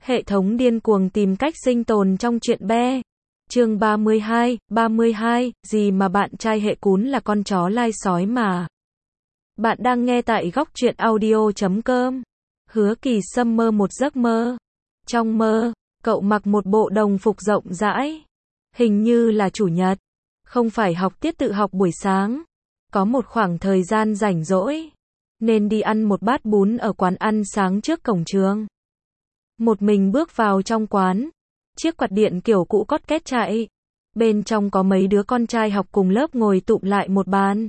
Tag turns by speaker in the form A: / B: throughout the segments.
A: Hệ thống điên cuồng tìm cách sinh tồn trong chuyện be. Chương 32, gì mà bạn trai hệ cún là con chó lai sói mà. Bạn đang nghe tại góc truyện audio.com. Hứa Kỳ Sâm mơ một giấc mơ. Trong mơ, cậu mặc một bộ đồng phục rộng rãi. Hình như là chủ nhật. Không phải học tiết tự học buổi sáng. Có một khoảng thời gian rảnh rỗi. Nên đi ăn một bát bún ở quán ăn sáng trước cổng trường. Một mình bước vào trong quán. Chiếc quạt điện kiểu cũ cót két chạy. Bên trong có mấy đứa con trai học cùng lớp ngồi tụm lại một bàn.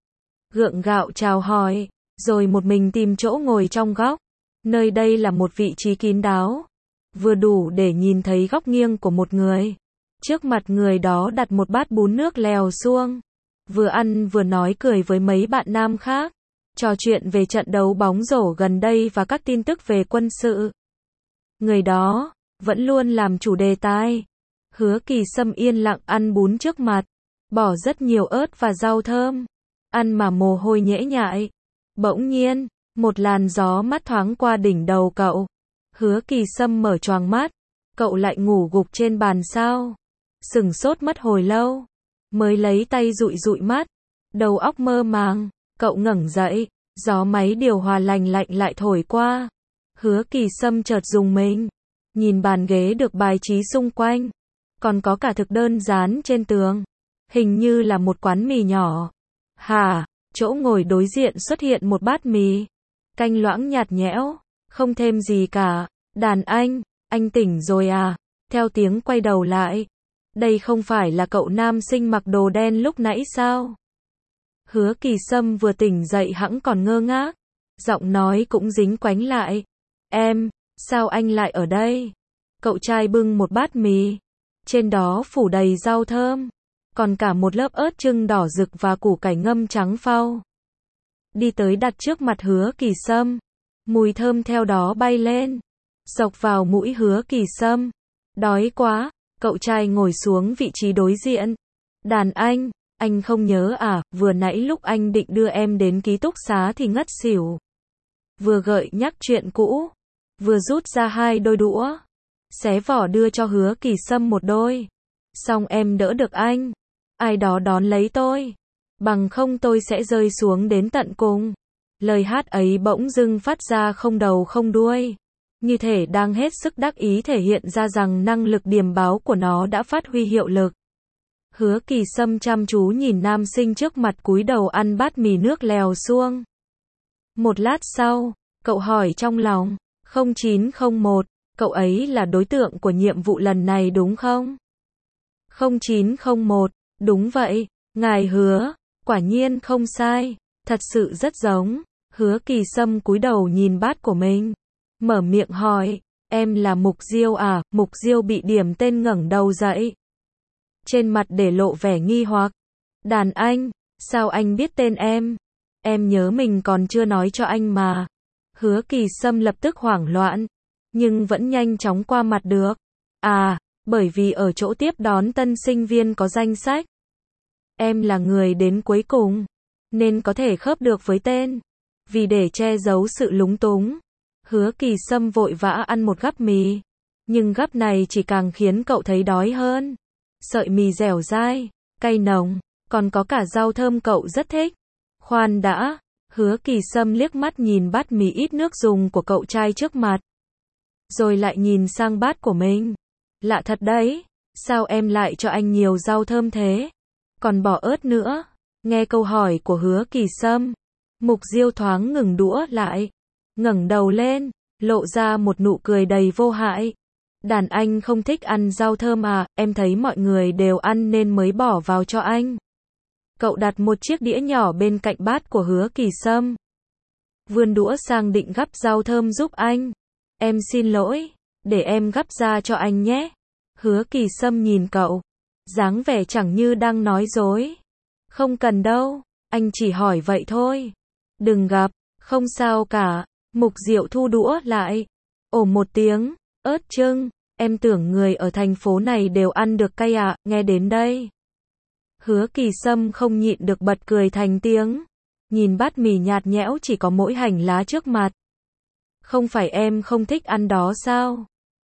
A: Gượng gạo chào hỏi, rồi một mình tìm chỗ ngồi trong góc. Nơi đây là một vị trí kín đáo. Vừa đủ để nhìn thấy góc nghiêng của một người. Trước mặt người đó đặt một bát bún nước lèo xuông. Vừa ăn vừa nói cười với mấy bạn nam khác. Trò chuyện về trận đấu bóng rổ gần đây và các tin tức về quân sự. Người đó vẫn luôn làm chủ đề tài. Hứa Kỳ Sâm yên lặng ăn bún trước mặt, bỏ rất nhiều ớt và rau thơm, ăn mà mồ hôi nhễ nhại. Bỗng nhiên, một làn gió mát thoáng qua đỉnh đầu cậu. Hứa Kỳ Sâm mở choàng mắt, cậu lại ngủ gục trên bàn sao? Sửng sốt mất hồi lâu, mới lấy tay dụi dụi mắt, đầu óc mơ màng, cậu ngẩng dậy, gió máy điều hòa lành lạnh lại thổi qua. Hứa Kỳ Sâm chợt rùng mình, nhìn bàn ghế được bài trí xung quanh, còn có cả thực đơn dán trên tường, hình như là một quán mì nhỏ. Hả, chỗ ngồi đối diện xuất hiện một bát mì, canh loãng nhạt nhẽo, không thêm gì cả. Đàn anh tỉnh rồi à? Theo tiếng quay đầu lại, đây không phải là cậu nam sinh mặc đồ đen lúc nãy sao? Hứa Kỳ Sâm vừa tỉnh dậy hẵng còn ngơ ngác, giọng nói cũng dính quánh lại. Em, sao anh lại ở đây? Cậu trai bưng một bát mì, trên đó phủ đầy rau thơm, còn cả một lớp ớt chưng đỏ rực và củ cải ngâm trắng phau. Đi tới đặt trước mặt Hứa Kỳ Sâm, mùi thơm theo đó bay lên, xộc vào mũi Hứa Kỳ Sâm. Đói quá, cậu trai ngồi xuống vị trí đối diện. Đàn anh không nhớ à, vừa nãy lúc anh định đưa em đến ký túc xá thì ngất xỉu. Vừa gợi nhắc chuyện cũ, vừa rút ra 2 đôi đũa, xé vỏ đưa cho Hứa Kỳ Sâm một đôi. Xong em đỡ được anh, ai đó đón lấy tôi, bằng không tôi sẽ rơi xuống đến tận cùng. Lời hát ấy bỗng dưng phát ra không đầu không đuôi, như thể đang hết sức đắc ý thể hiện ra rằng năng lực điềm báo của nó đã phát huy hiệu lực. Hứa Kỳ Sâm chăm chú nhìn nam sinh trước mặt cúi đầu ăn bát mì nước lèo xuông. Một lát sau, cậu hỏi trong lòng, 0901, cậu ấy là đối tượng của nhiệm vụ lần này đúng không? 0901, đúng vậy, ngài Hứa, quả nhiên không sai, thật sự rất giống. Hứa Kỳ Sâm cúi đầu nhìn bát của mình, mở miệng hỏi, em là Mục Diêu à? Mục Diêu bị điểm tên ngẩng đầu dậy, trên mặt để lộ vẻ nghi hoặc. Đàn anh, sao anh biết tên em? Em nhớ mình còn chưa nói cho anh mà. Hứa Kỳ Sâm lập tức hoảng loạn, nhưng vẫn nhanh chóng qua mặt được. À, bởi vì ở chỗ tiếp đón tân sinh viên có danh sách. Em là người đến cuối cùng, nên có thể khớp được với tên. Vì để che giấu sự lúng túng, Hứa Kỳ Sâm vội vã ăn một gắp mì. Nhưng gắp này chỉ càng khiến cậu thấy đói hơn. Sợi mì dẻo dai, cay nồng, còn có cả rau thơm cậu rất thích. Khoan đã, Hứa Kỳ Sâm liếc mắt nhìn bát mì ít nước dùng của cậu trai trước mặt, rồi lại nhìn sang bát của mình. Lạ thật đấy, sao em lại cho anh nhiều rau thơm thế? Còn bỏ ớt nữa. Nghe câu hỏi của Hứa Kỳ Sâm, Mục Diêu thoáng ngừng đũa lại, ngẩng đầu lên, lộ ra một nụ cười đầy vô hại. Đàn anh không thích ăn rau thơm à? Em thấy mọi người đều ăn nên mới bỏ vào cho anh. Cậu đặt một chiếc đĩa nhỏ bên cạnh bát của Hứa Kỳ Sâm, vươn đũa sang định gắp rau thơm giúp anh. Em xin lỗi, để em gắp ra cho anh nhé. Hứa Kỳ Sâm nhìn cậu, dáng vẻ chẳng như đang nói dối. Không cần đâu, anh chỉ hỏi vậy thôi. Đừng gắp, không sao cả. Mục Diệu thu đũa lại, ồ một tiếng, ớt chưng, em tưởng người ở thành phố này đều ăn được cay à? Nghe đến đây, Hứa Kỳ Sâm không nhịn được bật cười thành tiếng, nhìn bát mì nhạt nhẽo chỉ có mỗi hành lá trước mặt. Không phải em không thích ăn đó sao?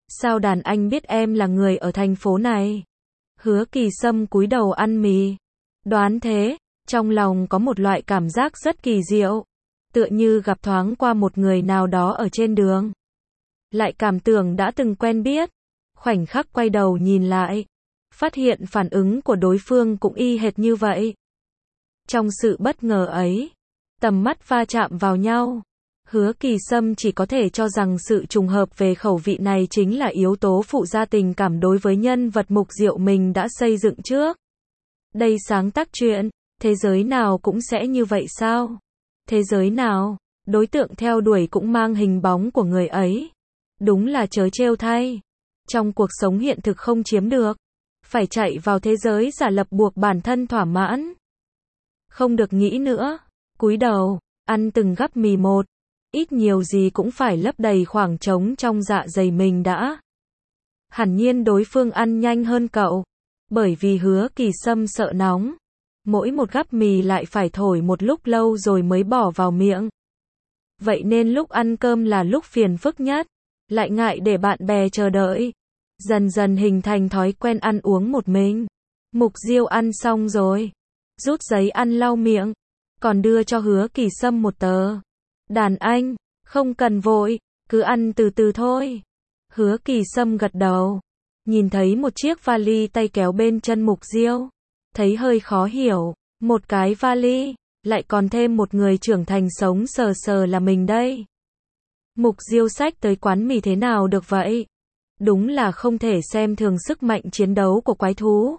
A: Sao đàn anh biết em là người ở thành phố này? Hứa Kỳ Sâm cúi đầu ăn mì. Đoán thế, trong lòng có một loại cảm giác rất kỳ diệu. Tựa như gặp thoáng qua một người nào đó ở trên đường. Lại cảm tưởng đã từng quen biết. Khoảnh khắc quay đầu nhìn lại. Phát hiện phản ứng của đối phương cũng y hệt như vậy. Trong sự bất ngờ ấy, tầm mắt va chạm vào nhau. Hứa Kỳ Sâm chỉ có thể cho rằng sự trùng hợp về khẩu vị này chính là yếu tố phụ gia tình cảm đối với nhân vật Mục Diệu mình đã xây dựng trước. Đây sáng tác truyện, thế giới nào cũng sẽ như vậy sao? Thế giới nào, đối tượng theo đuổi cũng mang hình bóng của người ấy. Đúng là trớ trêu thay. Trong cuộc sống hiện thực không chiếm được. Phải chạy vào thế giới giả lập buộc bản thân thỏa mãn. Không được nghĩ nữa. Cúi đầu, ăn từng gắp mì một. Ít nhiều gì cũng phải lấp đầy khoảng trống trong dạ dày mình đã. Hẳn nhiên đối phương ăn nhanh hơn cậu. Bởi vì Hứa Kỳ Sâm sợ nóng. Mỗi một gắp mì lại phải thổi một lúc lâu rồi mới bỏ vào miệng. Vậy nên lúc ăn cơm là lúc phiền phức nhất. Lại ngại để bạn bè chờ đợi. Dần dần hình thành thói quen ăn uống một mình. Mục Diêu ăn xong rồi. Rút giấy ăn lau miệng. Còn đưa cho Hứa Kỳ Sâm một tờ. Đàn anh, không cần vội, cứ ăn từ từ thôi. Hứa Kỳ Sâm gật đầu. Nhìn thấy một chiếc vali tay kéo bên chân Mục Diêu. Thấy hơi khó hiểu. Một cái vali, lại còn thêm một người trưởng thành sống sờ sờ là mình đây. Mục Diêu xách tới quán mì thế nào được vậy? Đúng là không thể xem thường sức mạnh chiến đấu của quái thú.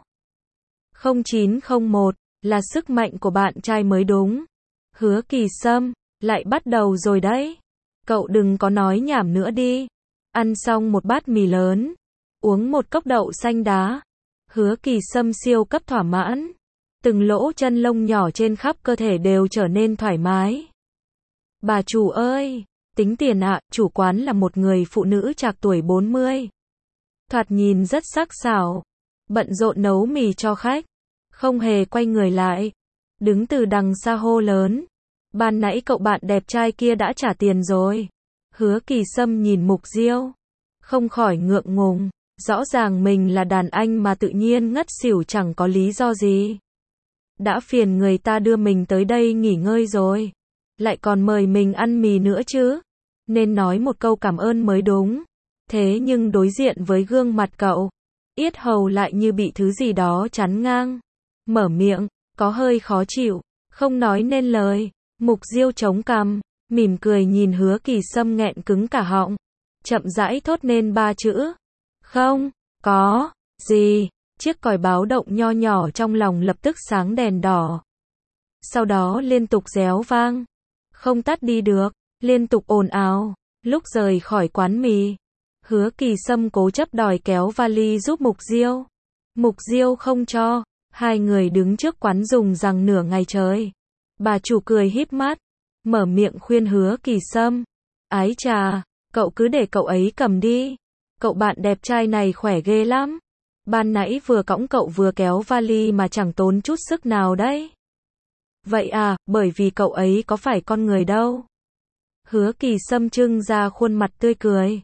A: 0901 là sức mạnh của bạn trai mới đúng. Hứa Kỳ Sâm, lại bắt đầu rồi đấy. Cậu đừng có nói nhảm nữa đi. Ăn xong một bát mì lớn, uống một cốc đậu xanh đá. Hứa Kỳ Sâm siêu cấp thỏa mãn. Từng lỗ chân lông nhỏ trên khắp cơ thể đều trở nên thoải mái. Bà chủ ơi, tính tiền ạ, chủ quán là một người phụ nữ trạc tuổi 40. Thoạt nhìn rất sắc sảo, bận rộn nấu mì cho khách, không hề quay người lại, đứng từ đằng xa hô lớn. Ban nãy cậu bạn đẹp trai kia đã trả tiền rồi. Hứa Kỳ Sâm nhìn Mục Diêu, không khỏi ngượng ngùng, rõ ràng mình là đàn anh mà tự nhiên ngất xỉu chẳng có lý do gì. Đã phiền người ta đưa mình tới đây nghỉ ngơi rồi, lại còn mời mình ăn mì nữa chứ. Nên nói một câu cảm ơn mới đúng. Thế nhưng đối diện với gương mặt cậu, yết hầu lại như bị thứ gì đó chắn ngang. Mở miệng, có hơi khó chịu, không nói nên lời. Mục Diêu chống cằm, mỉm cười nhìn Hứa Kỳ Sâm nghẹn cứng cả họng. Chậm rãi thốt nên ba chữ. Không, có, gì. Chiếc còi báo động nho nhỏ trong lòng lập tức sáng đèn đỏ. Sau đó liên tục réo vang. Không tắt đi được, liên tục ồn ào. Lúc rời khỏi quán mì, Hứa Kỳ Sâm cố chấp đòi kéo vali giúp Mục Diêu. Mục Diêu không cho. Hai người đứng trước quán dùng rằng nửa ngày trời. Bà chủ cười híp mắt, mở miệng khuyên Hứa Kỳ Sâm. Ái chà, cậu cứ để cậu ấy cầm đi. Cậu bạn đẹp trai này khỏe ghê lắm. Ban nãy vừa cõng cậu vừa kéo vali mà chẳng tốn chút sức nào đấy. Vậy à, bởi vì cậu ấy có phải con người đâu. Hứa Kỳ Sâm trưng ra khuôn mặt tươi cười.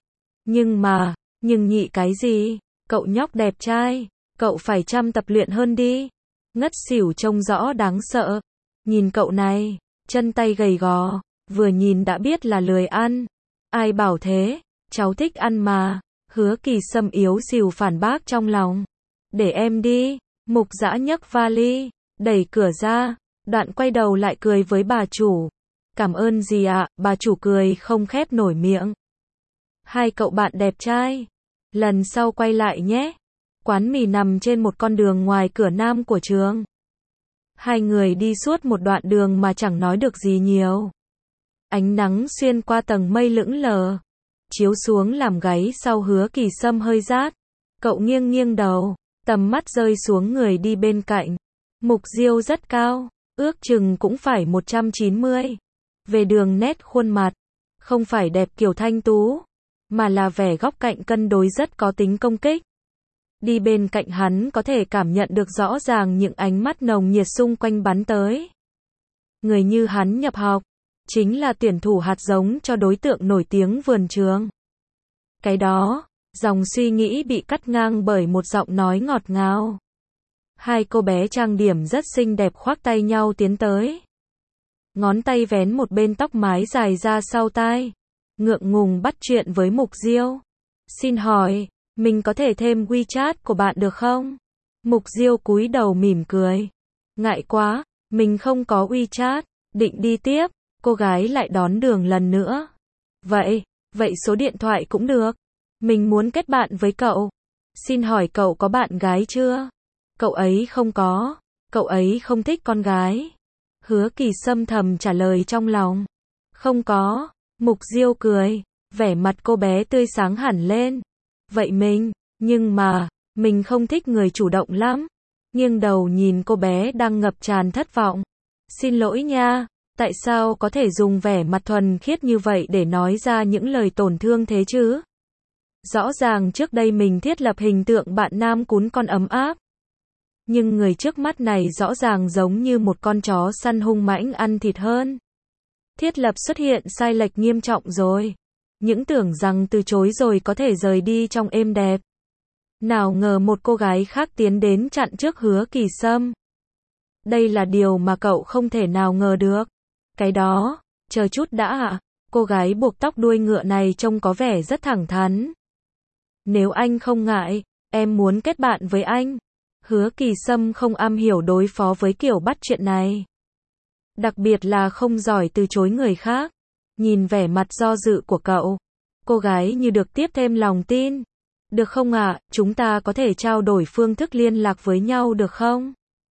A: Nhưng nhị cái gì? Cậu nhóc đẹp trai, cậu phải chăm tập luyện hơn đi. Ngất xỉu trông rõ đáng sợ. Nhìn cậu này, chân tay gầy gò, vừa nhìn đã biết là lười ăn. Ai bảo thế, cháu thích ăn mà. Hứa Kỳ Sâm yếu xìu phản bác trong lòng. Để em đi. Mục Dã nhấc vali, đẩy cửa ra, đoạn quay đầu lại cười với bà chủ. Cảm ơn gì ạ? Bà chủ cười không khép nổi miệng. Hai cậu bạn đẹp trai, lần sau quay lại nhé. Quán mì nằm trên một con đường ngoài cửa nam của trường. Hai người đi suốt một đoạn đường mà chẳng nói được gì nhiều. Ánh nắng xuyên qua tầng mây lững lờ, chiếu xuống làm gáy sau Hứa Kỳ Sâm hơi rát. Cậu nghiêng nghiêng đầu, tầm mắt rơi xuống người đi bên cạnh. Mục Diêu rất cao, ước chừng cũng phải 190. Về đường nét khuôn mặt, không phải đẹp kiểu thanh tú, mà là vẻ góc cạnh cân đối rất có tính công kích. Đi bên cạnh hắn có thể cảm nhận được rõ ràng những ánh mắt nồng nhiệt xung quanh bắn tới. Người như hắn nhập học, chính là tuyển thủ hạt giống cho đối tượng nổi tiếng vườn trường. Cái đó, Dòng suy nghĩ bị cắt ngang bởi một giọng nói ngọt ngào. Hai cô bé trang điểm rất xinh đẹp khoác tay nhau tiến tới. Ngón tay vén một bên tóc mái dài ra sau tai. Ngượng ngùng bắt chuyện với Mục Diêu. Xin hỏi, mình có thể thêm WeChat của bạn được không? Mục Diêu cúi đầu mỉm cười. Ngại quá, mình không có WeChat. Định đi tiếp, cô gái lại đón đường lần nữa. Vậy số điện thoại cũng được. Mình muốn kết bạn với cậu. Xin hỏi cậu có bạn gái chưa? Cậu ấy không có. Cậu ấy không thích con gái. Hứa Kỳ Sâm thầm trả lời trong lòng. Không có. Mục Diêu cười. Vẻ mặt cô bé tươi sáng hẳn lên. Vậy nhưng mà, mình không thích người chủ động lắm. Nghiêng đầu nhìn cô bé đang ngập tràn thất vọng. Xin lỗi nha, tại sao có thể dùng vẻ mặt thuần khiết như vậy để nói ra những lời tổn thương thế chứ? Rõ ràng trước đây mình thiết lập hình tượng bạn nam cún con ấm áp. Nhưng người trước mắt này rõ ràng giống như một con chó săn hung mãnh ăn thịt hơn. Thiết lập xuất hiện sai lệch nghiêm trọng rồi. Những tưởng rằng từ chối rồi có thể rời đi trong êm đẹp. Nào ngờ một cô gái khác tiến đến chặn trước Hứa Kỳ Sâm. Đây là điều mà cậu không thể nào ngờ được. Cái đó, chờ chút đã ạ. Cô gái buộc tóc đuôi ngựa này trông có vẻ rất thẳng thắn. Nếu anh không ngại, em muốn kết bạn với anh. Hứa Kỳ Sâm không am hiểu đối phó với kiểu bắt chuyện này. Đặc biệt là không giỏi từ chối người khác. Nhìn vẻ mặt do dự của cậu, cô gái như được tiếp thêm lòng tin. Được không ạ, chúng ta có thể trao đổi phương thức liên lạc với nhau được không?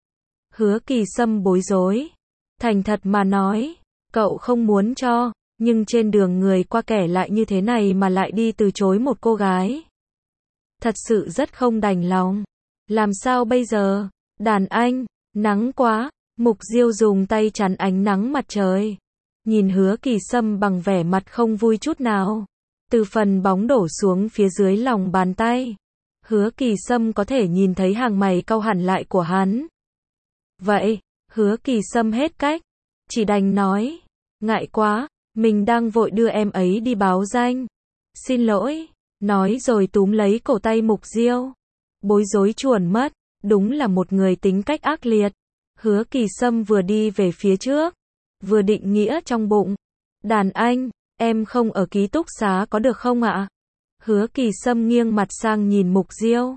A: Hứa Kỳ Sâm bối rối. Thành thật mà nói, cậu không muốn cho, nhưng trên đường người qua kẻ lại như thế này mà lại đi từ chối một cô gái. Thật sự rất không đành lòng. Làm sao bây giờ? Đàn anh, nắng quá. Mục Diêu dùng tay chắn ánh nắng mặt trời. Nhìn Hứa Kỳ Sâm bằng vẻ mặt không vui chút nào. Từ phần bóng đổ xuống phía dưới lòng bàn tay. Hứa Kỳ Sâm có thể nhìn thấy hàng mày cau hẳn lại của hắn. Vậy, Hứa Kỳ Sâm hết cách. Chỉ đành nói. Ngại quá, mình đang vội đưa em ấy đi báo danh. Xin lỗi. Nói rồi túm lấy cổ tay Mục Diêu. Bối rối chuồn mất. Đúng là một người tính cách ác liệt. Hứa Kỳ Sâm vừa đi về phía trước, vừa định nghĩa trong bụng. Đàn anh, em không ở ký túc xá có được không ạ? Hứa Kỳ Sâm nghiêng mặt sang nhìn Mục Diêu.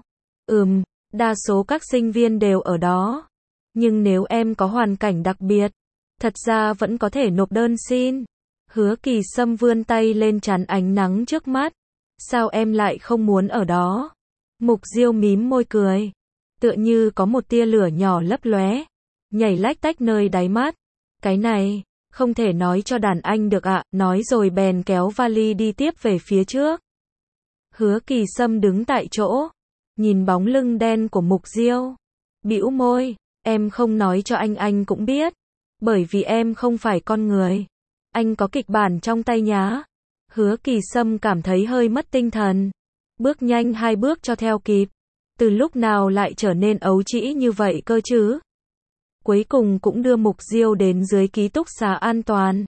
A: Đa số các sinh viên đều ở đó. Nhưng nếu em có hoàn cảnh đặc biệt, thật ra vẫn có thể nộp đơn xin. Hứa Kỳ Sâm vươn tay lên chắn ánh nắng trước mắt. Sao em lại không muốn ở đó? Mục Diêu mím môi cười. Tựa như có một tia lửa nhỏ lấp lóe, nhảy lách tách nơi đáy mắt. Cái này, không thể nói cho đàn anh được ạ, nói rồi bèn kéo vali đi tiếp về phía trước. Hứa Kỳ Sâm đứng tại chỗ, nhìn bóng lưng đen của Mục Diêu. Bĩu môi, em không nói cho anh cũng biết. Bởi vì em không phải con người. Anh có kịch bản trong tay nhá. Hứa Kỳ Sâm cảm thấy hơi mất tinh thần. Bước nhanh 2 bước cho theo kịp. Từ lúc nào lại trở nên ấu trĩ như vậy cơ chứ? Cuối cùng cũng đưa Mục Diêu đến dưới ký túc xá an toàn.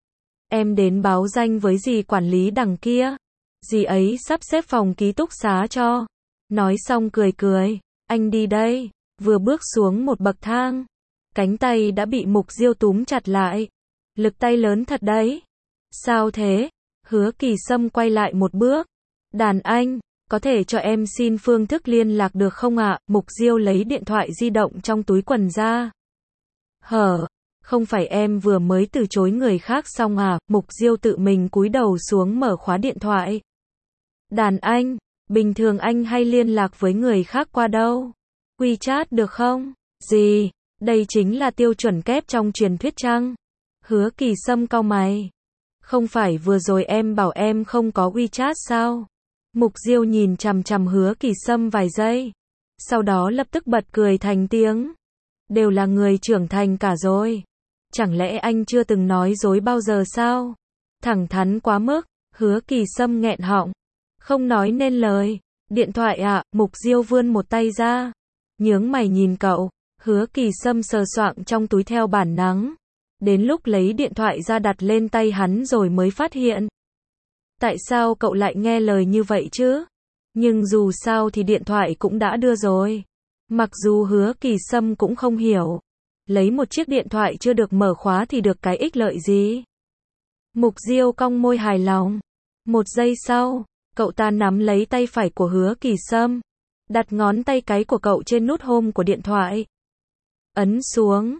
A: Em đến báo danh với dì quản lý đằng kia. Dì ấy sắp xếp phòng ký túc xá cho. Nói xong cười cười. Anh đi đây. Vừa bước xuống một bậc thang. Cánh tay đã bị Mục Diêu túm chặt lại. Lực tay lớn thật đấy. Sao thế? Hứa Kỳ Sâm quay lại một bước. Đàn anh, có thể cho em xin phương thức liên lạc được không ạ? Mục Diêu lấy điện thoại di động trong túi quần ra. Không phải em vừa mới từ chối người khác xong à? Mục Diêu tự mình cúi đầu xuống mở khóa điện thoại. Đàn anh, bình thường anh hay liên lạc với người khác qua đâu? WeChat được không? Gì? Đây chính là tiêu chuẩn kép trong truyền thuyết chăng? Hứa Kỳ Sâm cau mày. Không phải vừa rồi em bảo em không có WeChat sao? Mục Diêu nhìn chằm chằm Hứa Kỳ Sâm vài giây. Sau đó lập tức bật cười thành tiếng. Đều là người trưởng thành cả rồi. Chẳng lẽ anh chưa từng nói dối bao giờ sao? Thẳng thắn quá mức. Hứa Kỳ Sâm nghẹn họng. Không nói nên lời. Điện thoại ạ. Mục Diêu vươn một tay ra. Nhướng mày nhìn cậu. Hứa Kỳ Sâm sờ soạng trong túi theo bản năng. Đến lúc lấy điện thoại ra đặt lên tay hắn rồi mới phát hiện. Tại sao cậu lại nghe lời như vậy chứ? Nhưng dù sao thì điện thoại cũng đã đưa rồi. Mặc dù Hứa Kỳ Sâm cũng không hiểu, lấy một chiếc điện thoại chưa được mở khóa thì được cái ích lợi gì. Mục Diêu cong môi hài lòng. Một giây sau, cậu ta nắm lấy tay phải của Hứa Kỳ Sâm, đặt ngón tay cái của cậu trên nút home của điện thoại. Ấn xuống,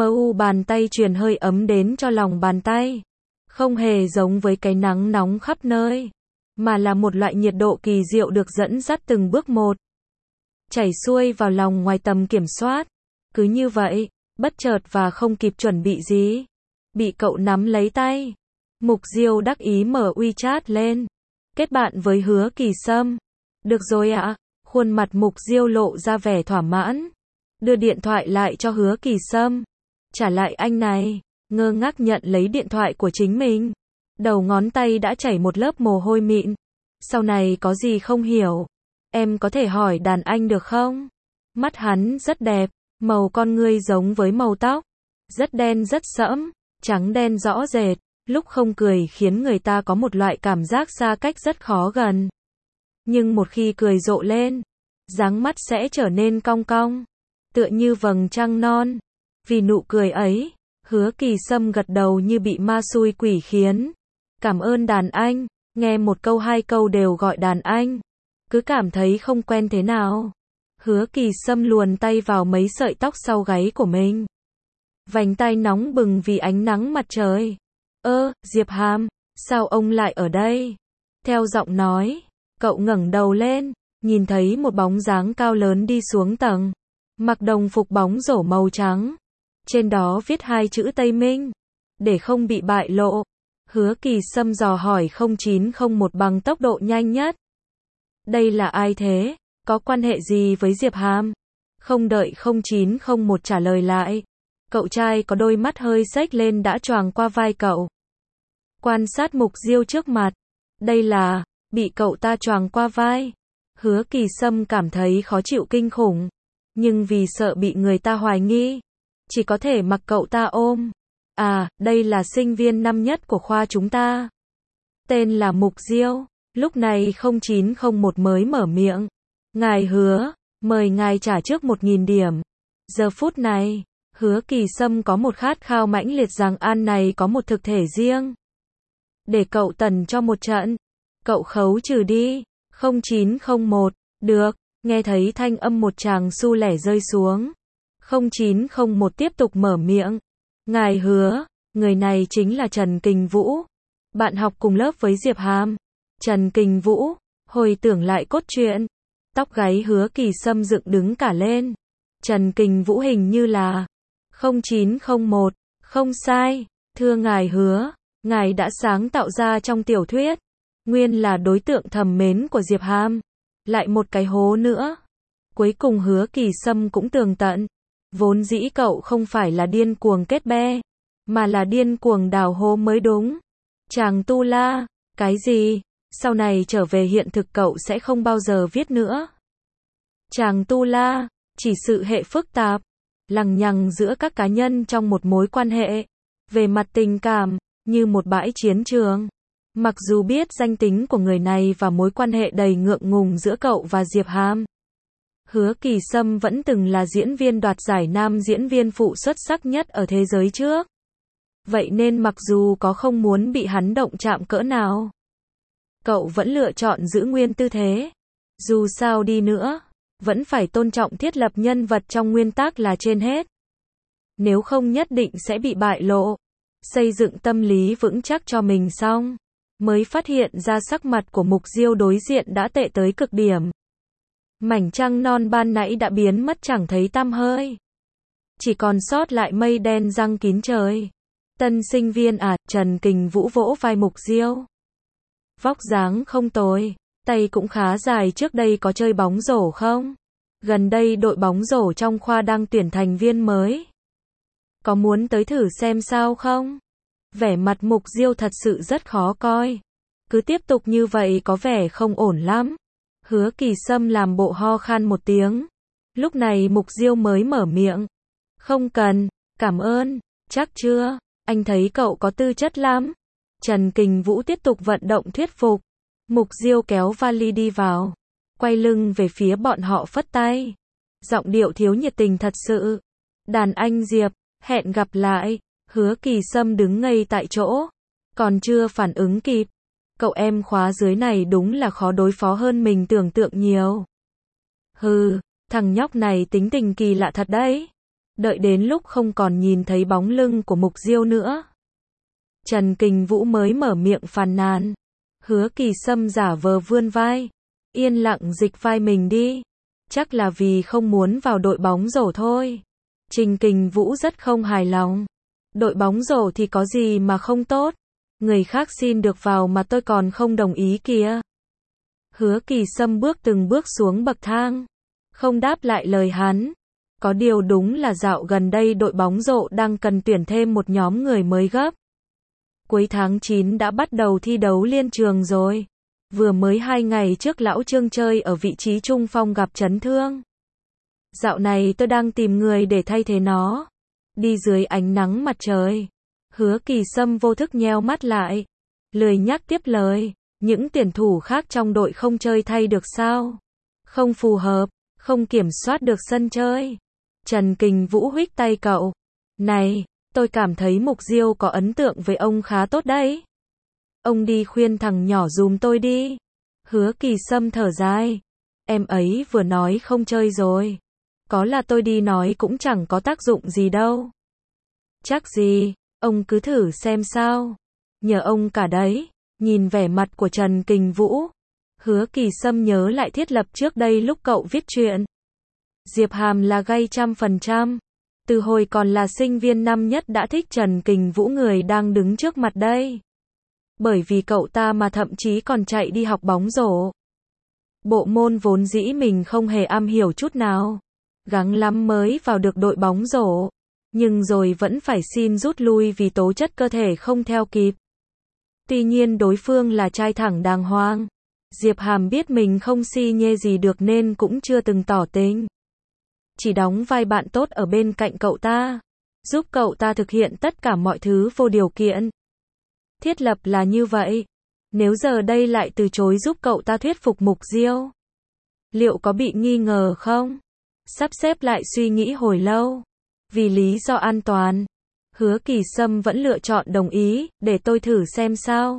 A: bàn tay truyền hơi ấm đến cho lòng bàn tay. Không hề giống với cái nắng nóng khắp nơi, mà là một loại nhiệt độ kỳ diệu được dẫn dắt từng bước một, chảy xuôi vào lòng ngoài tầm kiểm soát. Cứ như vậy, bất chợt và không kịp chuẩn bị gì, bị cậu nắm lấy tay. Mục Diêu đắc ý mở WeChat lên. Kết bạn với Hứa Kỳ Sâm. Được rồi ạ. Khuôn mặt Mục Diêu lộ ra vẻ thỏa mãn. Đưa điện thoại lại cho Hứa Kỳ Sâm. Trả lại anh này. Ngơ ngác nhận lấy điện thoại của chính mình. Đầu ngón tay đã chảy một lớp mồ hôi mịn. Sau này có gì không hiểu, em có thể hỏi đàn anh được không? Mắt hắn rất đẹp, màu con ngươi giống với màu tóc. Rất đen rất sẫm, trắng đen rõ rệt. Lúc không cười khiến người ta có một loại cảm giác xa cách rất khó gần. Nhưng một khi cười rộ lên, dáng mắt sẽ trở nên cong cong, tựa như vầng trăng non. Vì nụ cười ấy, Hứa Kỳ Sâm gật đầu như bị ma xui quỷ khiến. Cảm ơn đàn anh, nghe một câu hai câu đều gọi đàn anh. Cứ cảm thấy không quen thế nào. Hứa Kỳ Sâm luồn tay vào mấy sợi tóc sau gáy của mình. Vành tai nóng bừng vì ánh nắng mặt trời. Diệp Hàm, sao ông lại ở đây? Theo giọng nói, cậu ngẩng đầu lên, nhìn thấy một bóng dáng cao lớn đi xuống tầng. Mặc đồng phục bóng rổ màu trắng. Trên đó viết hai chữ Tây Minh. Để không bị bại lộ, Hứa Kỳ Sâm dò hỏi 0901 bằng tốc độ nhanh nhất. Đây là ai thế? Có quan hệ gì với Diệp Hàm? Không đợi 0901 trả lời lại, cậu trai có đôi mắt hơi xếch lên đã choàng qua vai cậu. Quan sát Mục Diêu trước mặt. Đây là, bị cậu ta choàng qua vai. Hứa Kỳ Sâm cảm thấy khó chịu kinh khủng. Nhưng vì sợ bị người ta hoài nghi, chỉ có thể mặc cậu ta ôm. À, đây là sinh viên năm nhất của khoa chúng ta. Tên là Mục Diêu. Lúc này 0901 mới mở miệng. Ngài Hứa, mời ngài trả trước 1.000 điểm. Giờ phút này, Hứa Kỳ Sâm có một khát khao mãnh liệt rằng An này có một thực thể riêng. Để cậu tần cho một trận. Cậu khấu trừ đi. 0901, được. Nghe thấy thanh âm một tràng xu lẻ rơi xuống. 0901 tiếp tục mở miệng. Ngài Hứa, người này chính là Trần Kình Vũ. Bạn học cùng lớp với Diệp Hàm. Trần Kình Vũ, hồi tưởng lại cốt truyện. Tóc gáy Hứa Kỳ Sâm dựng đứng cả lên. Trần Kình Vũ hình như là 0901, không sai. Thưa ngài Hứa, ngài đã sáng tạo ra trong tiểu thuyết. Nguyên là đối tượng thầm mến của Diệp Hàm. Lại một cái hố nữa. Cuối cùng Hứa Kỳ Sâm cũng tường tận. Vốn dĩ cậu không phải là điên cuồng kết be, mà là điên cuồng đào hố mới đúng. Chàng tu la, cái gì? Sau này trở về hiện thực cậu sẽ không bao giờ viết nữa. Chàng tu la, chỉ sự hệ phức tạp, lằng nhằng giữa các cá nhân trong một mối quan hệ. Về mặt tình cảm, như một bãi chiến trường. Mặc dù biết danh tính của người này và mối quan hệ đầy ngượng ngùng giữa cậu và Diệp Hàm. Hứa Kỳ Sâm vẫn từng là diễn viên đoạt giải nam diễn viên phụ xuất sắc nhất ở thế giới trước. Vậy nên mặc dù có không muốn bị hắn động chạm cỡ nào, cậu vẫn lựa chọn giữ nguyên tư thế. Dù sao đi nữa, vẫn phải tôn trọng thiết lập nhân vật trong nguyên tắc là trên hết. Nếu không nhất định sẽ bị bại lộ. Xây dựng tâm lý vững chắc cho mình xong, mới phát hiện ra sắc mặt của Mục Diêu đối diện đã tệ tới cực điểm. Mảnh trăng non ban nãy đã biến mất chẳng thấy tăm hơi. Chỉ còn sót lại mây đen giăng kín trời. Tân sinh viên à, Trần Kình Vũ vỗ vai Mục Diêu. Vóc dáng không tồi, tay cũng khá dài, trước đây có chơi bóng rổ không? Gần đây đội bóng rổ trong khoa đang tuyển thành viên mới. Có muốn tới thử xem sao không? Vẻ mặt Mục Diêu thật sự rất khó coi. Cứ tiếp tục như vậy có vẻ không ổn lắm. Hứa Kỳ Sâm làm bộ ho khan một tiếng. Lúc này Mục Diêu mới mở miệng. Không cần, cảm ơn, chắc chưa? Anh thấy cậu có tư chất lắm. Trần Kình Vũ tiếp tục vận động thuyết phục. Mục Diêu kéo vali đi vào. quay lưng về phía bọn họ phất tay. Giọng điệu thiếu nhiệt tình thật sự. Đàn anh Diệp, hẹn gặp lại. Hứa Kỳ Sâm đứng ngây tại chỗ. Còn chưa phản ứng kịp. Cậu em khóa dưới này đúng là khó đối phó hơn mình tưởng tượng nhiều. Hừ, thằng nhóc này tính tình kỳ lạ thật đấy. Đợi đến lúc không còn nhìn thấy bóng lưng của Mục Diêu nữa, Trần Kình Vũ mới mở miệng phàn nàn. Hứa Kỳ Sâm giả vờ vươn vai, yên lặng dịch vai mình đi. Chắc là vì không muốn vào đội bóng rổ thôi. Trần Kình Vũ rất không hài lòng. Đội bóng rổ thì có gì mà không tốt. Người khác xin được vào mà tôi còn không đồng ý kìa. Hứa Kỳ Sâm bước từng bước xuống bậc thang, không đáp lại lời hắn. Có điều đúng là dạo gần đây đội bóng rổ đang cần tuyển thêm một nhóm người mới gấp. Cuối tháng 9 đã bắt đầu thi đấu liên trường rồi. Vừa mới 2 ngày trước lão Trương chơi ở vị trí trung phong gặp chấn thương. Dạo này tôi đang tìm người để thay thế nó. Đi dưới ánh nắng mặt trời. Hứa Kỳ Sâm vô thức nheo mắt lại, lười nhắc tiếp lời. Những tuyển thủ khác trong đội không chơi thay được sao? Không phù hợp, không kiểm soát được sân chơi. Trần Kình Vũ huých tay cậu. Này, tôi cảm thấy Mục Diêu có ấn tượng với ông khá tốt đấy. Ông đi khuyên thằng nhỏ dùm tôi đi. Hứa Kỳ Sâm thở dài. Em ấy vừa nói không chơi rồi. Có là tôi đi nói cũng chẳng có tác dụng gì đâu. Chắc gì, ông cứ thử xem sao. Nhờ ông cả đấy. Nhìn vẻ mặt của Trần Kình Vũ, Hứa Kỳ Sâm nhớ lại thiết lập trước đây lúc cậu viết truyện. Diệp Hàm là gay 100%. Từ hồi còn là sinh viên năm nhất đã thích Trần Kình Vũ người đang đứng trước mặt đây. Bởi vì cậu ta mà thậm chí còn chạy đi học bóng rổ. Bộ môn vốn dĩ mình không hề am hiểu chút nào. Gắng lắm mới vào được đội bóng rổ. Nhưng rồi vẫn phải xin rút lui vì tố chất cơ thể không theo kịp. Tuy nhiên đối phương là trai thẳng đàng hoàng. Diệp Hàm biết mình không si nhê gì được nên cũng chưa từng tỏ tình. Chỉ đóng vai bạn tốt ở bên cạnh cậu ta, giúp cậu ta thực hiện tất cả mọi thứ vô điều kiện. Thiết lập là như vậy. Nếu giờ đây lại từ chối giúp cậu ta thuyết phục Mục Diêu, liệu có bị nghi ngờ không? Sắp xếp lại suy nghĩ hồi lâu. Vì lý do an toàn, Hứa Kỳ Sâm vẫn lựa chọn đồng ý, để tôi thử xem sao.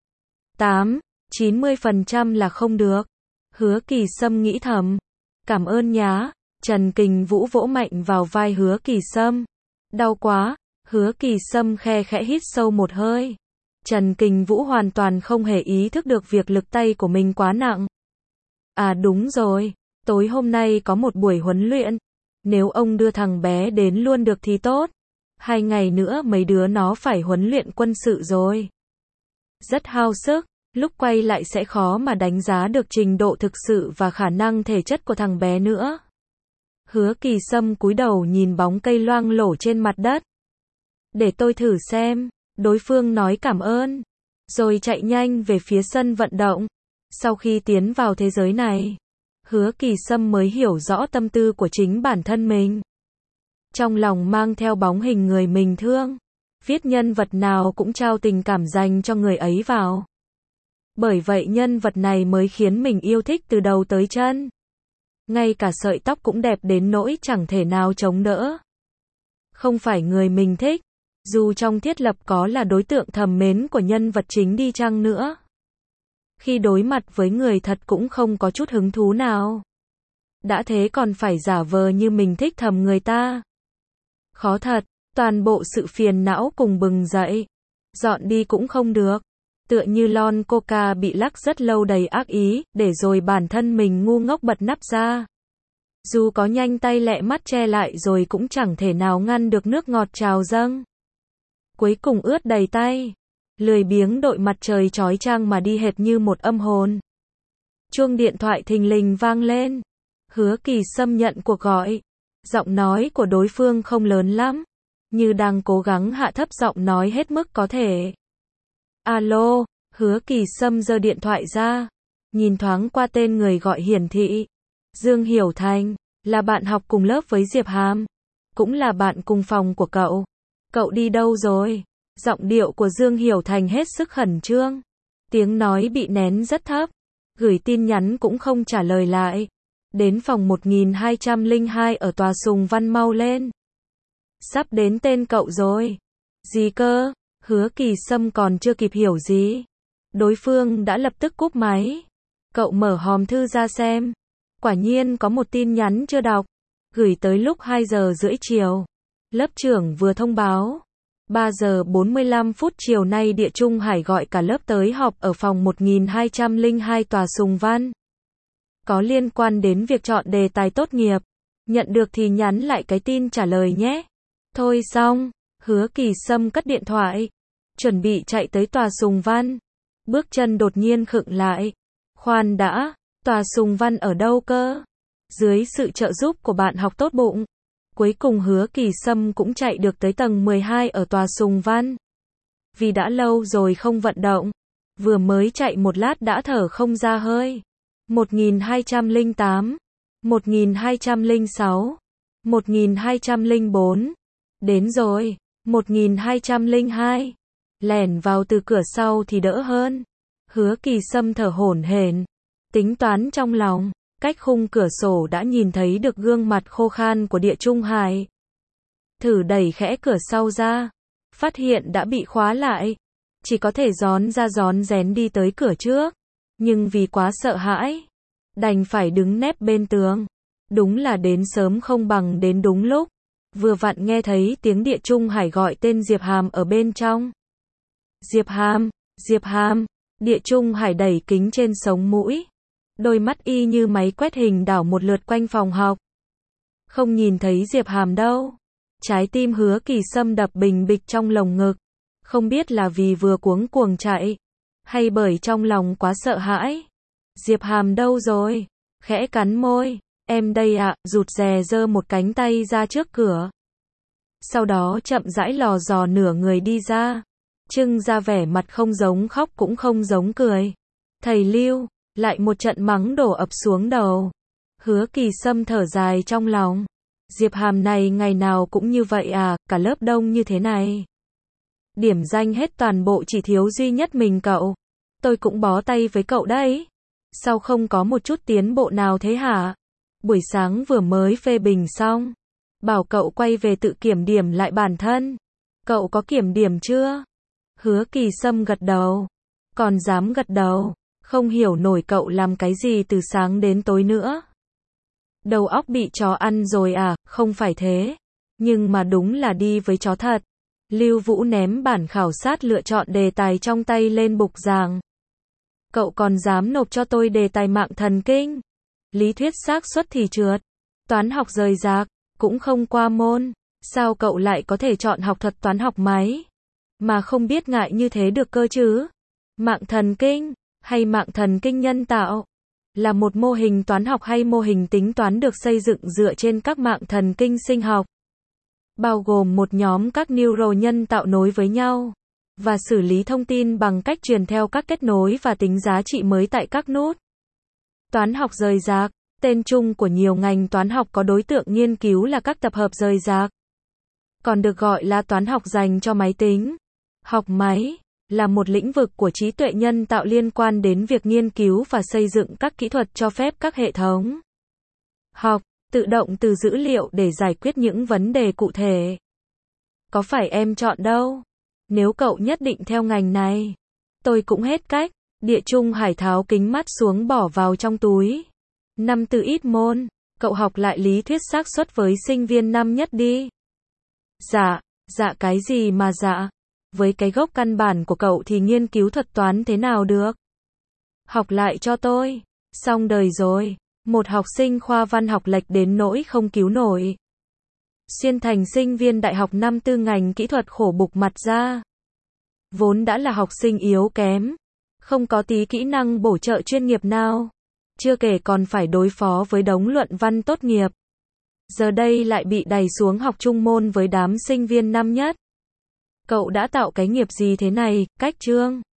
A: 90% là không được. Hứa Kỳ Sâm nghĩ thầm. Cảm ơn nhá. Trần Kình Vũ vỗ mạnh vào vai Hứa Kỳ Sâm. Đau quá. Hứa Kỳ Sâm khe khẽ hít sâu một hơi. Trần Kình Vũ hoàn toàn không hề ý thức được việc lực tay của mình quá nặng. À đúng rồi. Tối hôm nay có một buổi huấn luyện. Nếu ông đưa thằng bé đến luôn được thì tốt. 2 ngày nữa mấy đứa nó phải huấn luyện quân sự rồi. Rất hao sức, lúc quay lại sẽ khó mà đánh giá được trình độ thực sự và khả năng thể chất của thằng bé nữa. Hứa Kỳ Sâm cúi đầu nhìn bóng cây loang lổ trên mặt đất. Để tôi thử xem, đối phương nói cảm ơn, rồi chạy nhanh về phía sân vận động. Sau khi tiến vào thế giới này, Hứa Kỳ Sâm mới hiểu rõ tâm tư của chính bản thân mình. Trong lòng mang theo bóng hình người mình thương, viết nhân vật nào cũng trao tình cảm dành cho người ấy vào. Bởi vậy nhân vật này mới khiến mình yêu thích từ đầu tới chân. Ngay cả sợi tóc cũng đẹp đến nỗi chẳng thể nào chống đỡ. Không phải người mình thích, dù trong thiết lập có là đối tượng thầm mến của nhân vật chính đi chăng nữa. Khi đối mặt với người thật cũng không có chút hứng thú nào. Đã thế còn phải giả vờ như mình thích thầm người ta. Khó thật, toàn bộ sự phiền não cùng bừng dậy. Dọn đi cũng không được. Tựa như lon coca bị lắc rất lâu đầy ác ý, để rồi bản thân mình ngu ngốc bật nắp ra. Dù có nhanh tay lẹ mắt che lại rồi cũng chẳng thể nào ngăn được nước ngọt trào dâng. Cuối cùng ướt đầy tay. Lười biếng đội mặt trời chói chang mà đi hệt như một âm hồn. Chuông điện thoại thình lình vang lên. Hứa Kỳ Sâm nhận cuộc gọi. Giọng nói của đối phương không lớn lắm, như đang cố gắng hạ thấp giọng nói hết mức có thể. Alo, Hứa Kỳ Sâm giơ điện thoại ra, nhìn thoáng qua tên người gọi hiển thị. Dương Hiểu Thành, là bạn học cùng lớp với Diệp Hàm, cũng là bạn cùng phòng của cậu. Cậu đi đâu rồi? Giọng điệu của Dương Hiểu Thành hết sức khẩn trương. Tiếng nói bị nén rất thấp. gửi tin nhắn cũng không trả lời lại. Đến phòng 1202 ở tòa Sùng Văn mau lên. Sắp đến tên cậu rồi. Gì cơ? Hứa Kỳ Sâm còn chưa kịp hiểu gì. Đối phương đã lập tức cúp máy. Cậu mở hòm thư ra xem. Quả nhiên có một tin nhắn chưa đọc. Gửi tới lúc 2 giờ rưỡi chiều. Lớp trưởng vừa thông báo. 3 giờ 45 phút chiều nay Địa Trung Hải gọi cả lớp tới họp ở phòng 1202 tòa Sùng Văn. Có liên quan đến việc chọn đề tài tốt nghiệp. Nhận được thì nhắn lại cái tin trả lời nhé. Thôi xong, Hứa Kỳ Sâm cất điện thoại. Chuẩn bị chạy tới tòa Sùng Văn. Bước chân đột nhiên khựng lại. Khoan đã, tòa Sùng Văn ở đâu cơ? Dưới sự trợ giúp của bạn học tốt bụng. Cuối cùng Hứa Kỳ Sâm cũng chạy được tới tầng 12 ở tòa Sùng Văn. Vì đã lâu rồi không vận động. Vừa mới chạy một lát đã thở không ra hơi. 1208, 1206, 1204. Đến rồi, 1202. Lẻn vào từ cửa sau thì đỡ hơn. Hứa Kỳ Sâm thở hổn hển, tính toán trong lòng, cách khung cửa sổ đã nhìn thấy được gương mặt khô khan của Địa Trung Hải. Thử đẩy khẽ cửa sau ra, phát hiện đã bị khóa lại. Chỉ có thể rón ra rón rén đi tới cửa trước. Nhưng vì quá sợ hãi, đành phải đứng nép bên tường. Đúng là đến sớm không bằng đến đúng lúc. Vừa vặn nghe thấy tiếng Địa Trung Hải gọi tên Diệp Hàm ở bên trong. Diệp Hàm, Diệp Hàm. Địa Trung Hải đẩy kính trên sống mũi. Đôi mắt y như máy quét hình đảo một lượt quanh phòng học. Không nhìn thấy Diệp Hàm đâu. Trái tim Hứa Kỳ Sâm đập bình bịch trong lồng ngực. Không biết là vì vừa cuống cuồng chạy, hay bởi trong lòng quá sợ hãi. Diệp Hàm đâu rồi? Khẽ cắn môi. Em đây ạ, rụt rè giơ một cánh tay ra trước cửa. Sau đó chậm rãi lò dò nửa người đi ra. Trưng ra vẻ mặt không giống khóc cũng không giống cười. Thầy Lưu, lại một trận mắng đổ ập xuống đầu. Hứa Kỳ Sâm thở dài trong lòng. Diệp Hàm này ngày nào cũng như vậy à, cả lớp đông như thế này. Điểm danh hết toàn bộ chỉ thiếu duy nhất mình cậu. Tôi cũng bó tay với cậu đấy. Sao không có một chút tiến bộ nào thế hả? Buổi sáng vừa mới phê bình xong. Bảo cậu quay về tự kiểm điểm lại bản thân. Cậu có kiểm điểm chưa? Hứa Kỳ Sâm gật đầu. Còn dám gật đầu. Không hiểu nổi cậu làm cái gì từ sáng đến tối nữa. Đầu óc bị chó ăn rồi à? Không phải thế. Nhưng mà đúng là đi với chó thật. Lưu Vũ ném bản khảo sát lựa chọn đề tài trong tay lên bục giảng. Cậu còn dám nộp cho tôi đề tài mạng thần kinh. Lý thuyết xác suất thì trượt. Toán học rời rạc, cũng không qua môn. Sao cậu lại có thể chọn học thuật toán học máy? Mà không biết ngại như thế được cơ chứ? Mạng thần kinh, hay mạng thần kinh nhân tạo? Là một mô hình toán học hay mô hình tính toán được xây dựng dựa trên các mạng thần kinh sinh học. Bao gồm một nhóm các neuro nhân tạo nối với nhau. Và xử lý thông tin bằng cách truyền theo các kết nối và tính giá trị mới tại các nút. Toán học rời rạc, tên chung của nhiều ngành toán học có đối tượng nghiên cứu là các tập hợp rời rạc. Còn được gọi là toán học dành cho máy tính. Học máy là một lĩnh vực của trí tuệ nhân tạo liên quan đến việc nghiên cứu và xây dựng các kỹ thuật cho phép các hệ thống học tự động từ dữ liệu để giải quyết những vấn đề cụ thể. Có phải em chọn đâu? Nếu cậu nhất định theo ngành này, tôi cũng hết cách. Địa Trung Hải tháo kính mắt xuống bỏ vào trong túi. Năm tư ít môn, cậu học lại lý thuyết xác suất với sinh viên năm nhất đi. Dạ, dạ cái gì mà dạ? Với cái gốc căn bản của cậu thì nghiên cứu thuật toán thế nào được? Học lại cho tôi. Xong đời rồi. Một học sinh khoa văn học lệch đến nỗi không cứu nổi. Xuyên thành sinh viên đại học năm tư ngành kỹ thuật khổ bục mặt ra. Vốn đã là học sinh yếu kém. Không có tí kỹ năng bổ trợ chuyên nghiệp nào. Chưa kể còn phải đối phó với đống luận văn tốt nghiệp. Giờ đây lại bị đày xuống học trung môn với đám sinh viên năm nhất. Cậu đã tạo cái nghiệp gì thế này, cách chương?